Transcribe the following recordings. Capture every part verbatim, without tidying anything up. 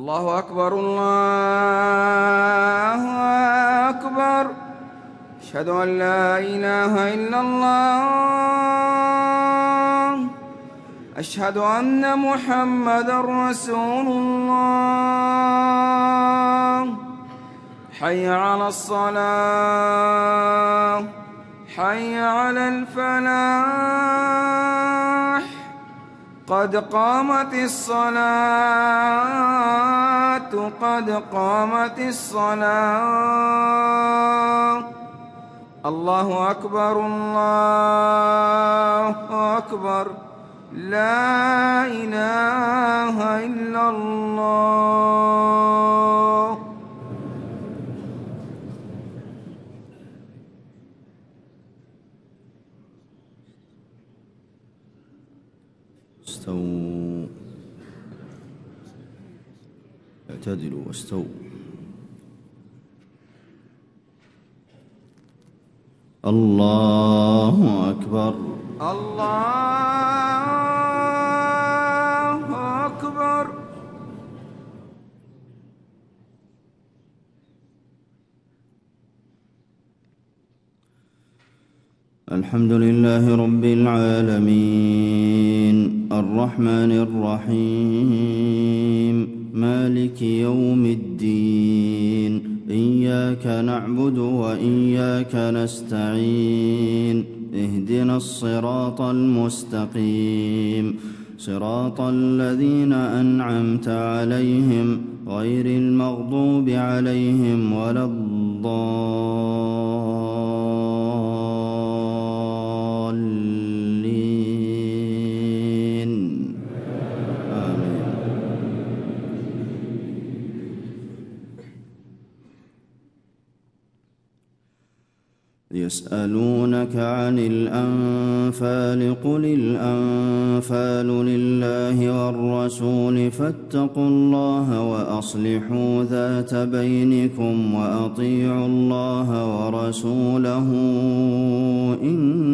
الله أكبر الله أكبر. أشهد أن لا إله إلا الله. أشهد أن محمدًا رسول الله. حي على الصلاة، حي على الفلاح، قد قامت الصلاة، قد قامت الصلاة. الله أكبر الله أكبر. لا إله إلا الله. استووا، اعتدلوا واستووا. الله أكبر الله أكبر. الحمد لله رب العالمين الرحمن الرحيم مالك يوم الدين. إياك نعبد وإياك نستعين. اهدنا الصراط المستقيم، صراط الذين أنعمت عليهم غير المغضوب عليهم ولا الضالين. آمين. يسألونك عن الأنفال، قل الأنفال لله والرسول فاتقوا الله وأصلحوا ذات بينكم وأطيعوا الله ورسوله إن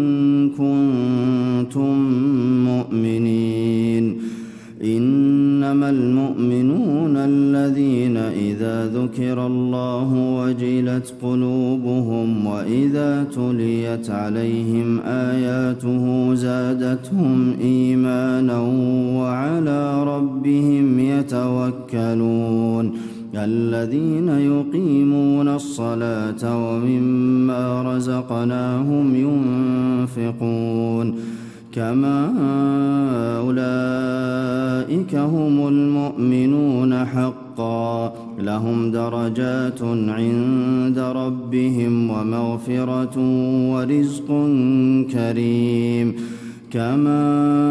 كنتم مؤمنين. إنما المؤمنون الذين إذا ذكر الله وجلت قلوبهم وإذا تليت عليهم آياته زادتهم إيمانا وعلى ربهم يتوكلون. الذين يقيمون الصلاة ومما رزقناهم ينفقون. كما أولئك هم المؤمنون حقا، لهم درجات عند ربهم ومغفرة ورزق كريم. كما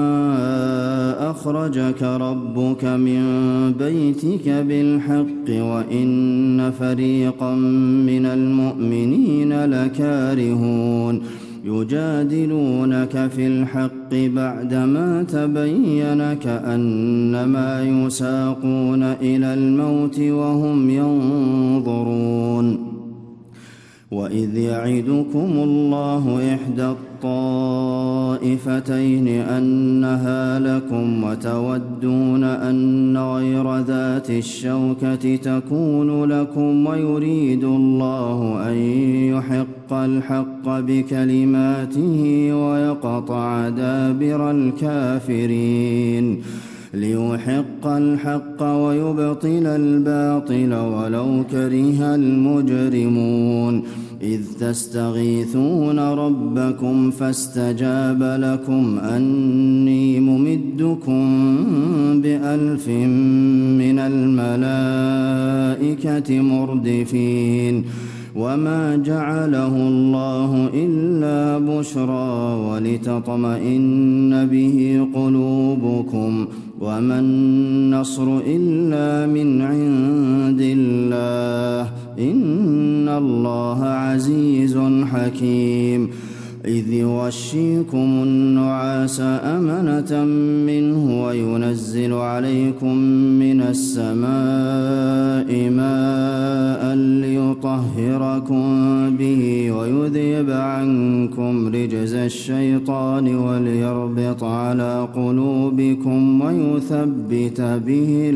أخرجك ربك من بيتك بالحق وإن فريقا من المؤمنين لكارهون. يجادلونك في الحق بعدما تبين كأنما يساقون إلى الموت وهم ينظرون. وإذ يعدكم الله إحدى الطائفتين أنها لكم وتودون أن غير ذات الشوكة تكون لكم ويريد الله أن يحق الحق بكلماته ويقطع دابر الكافرين. ليحق الحق ويبطل الباطل ولو كره المجرمون. إذ تستغيثون ربكم فاستجاب لكم أني ممدكم بألف من الملائكة مردفين. وما جعله الله إلا بشرى ولتطمئن به قلوبكم وما النصر إلا من عند الله إن الله عزيز حكيم. إذ يغشيكم النعاس أمنة منه وينزل عليكم من السماء ماء ليطهركم به ويذهب عنكم رجز الشيطان وليربط على قلوبكم ويثبت به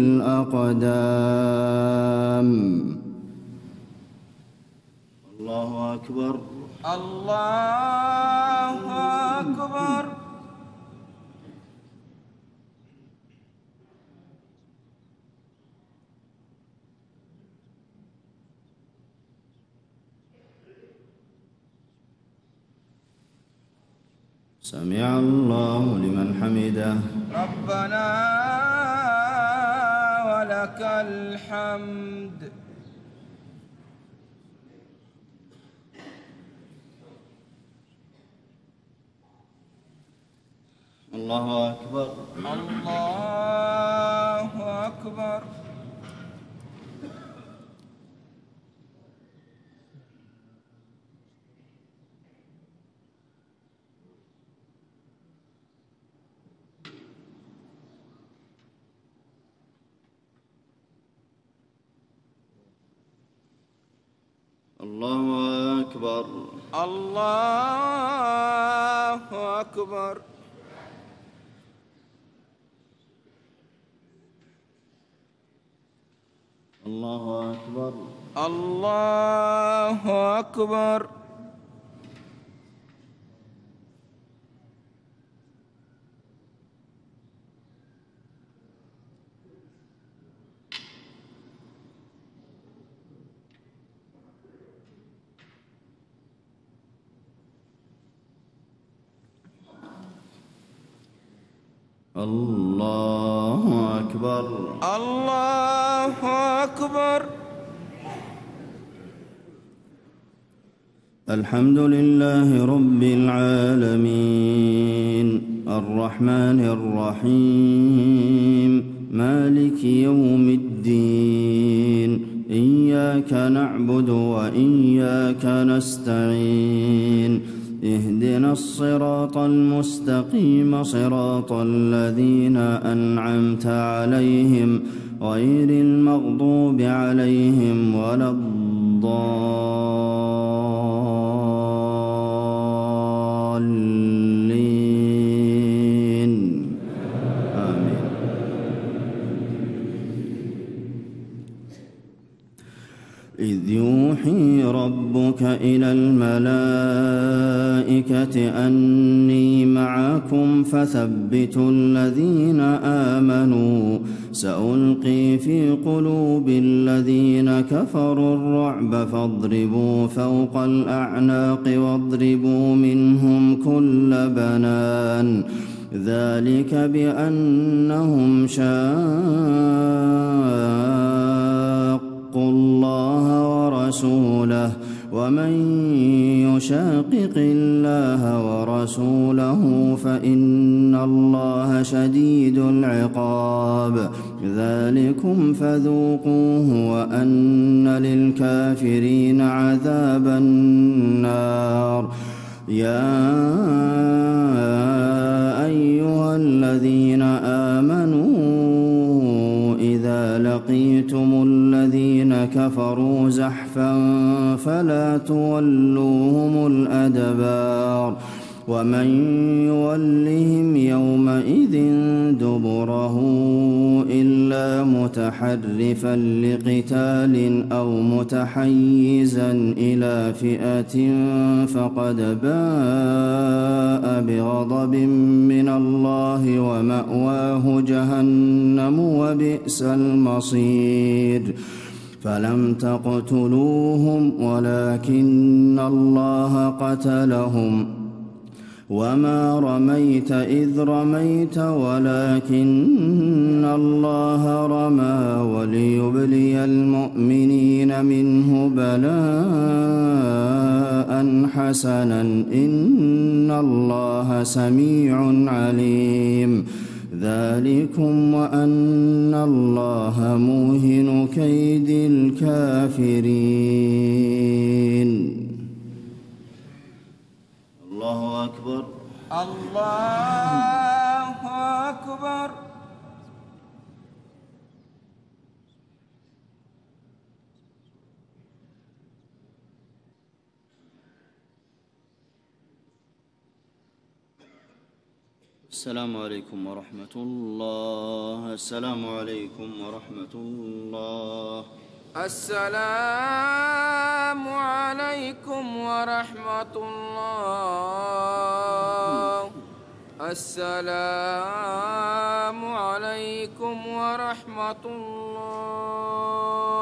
الأقدام. الله أكبر. الله أكبر. سمع الله لمن حمده. ربنا ولك الحمد. الله أكبر. الله أكبر. الله أكبر. الله أكبر. الله أكبر. الله أكبر. الله أكبر. الله أكبر. الحمد لله رب العالمين الرحمن الرحيم مالك يوم الدين إياك نعبد وإياك نستعين اهدنا الصراط المستقيم صراط الذين أنعمت عليهم غير المغضوب عليهم ولا الضالين آمين. إذ يوحي ربك إلى الملائكة أني معكم فثبتوا الذين آمنوا سألقي في قلوب الذين كفروا الرعب فاضربوا فوق الأعناق واضربوا منهم كل بنان ذلك بأنهم شاقوا الله ورسوله ومن يشاقق الله ورسوله فإن الله شديد العقاب ذلكم فذوقوه وأن للكافرين عذاب النار. يا أيها الذين آمنوا إذا لقيتم الذين كفروا زحفا فلا تولوهم الأدبار ومن يولهم يومئذ دبره إلا متحرفا لقتال أو متحيزا إلى فئة فقد باء بغضب من الله ومأواه جهنم وبئس المصير. فلم تقتلوهم ولكن الله قتلهم وما رميت إذ رميت ولكن الله رمى وليبلي المؤمنين منه بلاء حسنا إن الله سميع عليم. ذلكم وأن الله موهن كيد الكافرين. الله الله أكبر. السلام عليكم ورحمة الله. السلام عليكم ورحمة الله. السلام عليكم ورحمة الله. السلام عليكم ورحمة الله.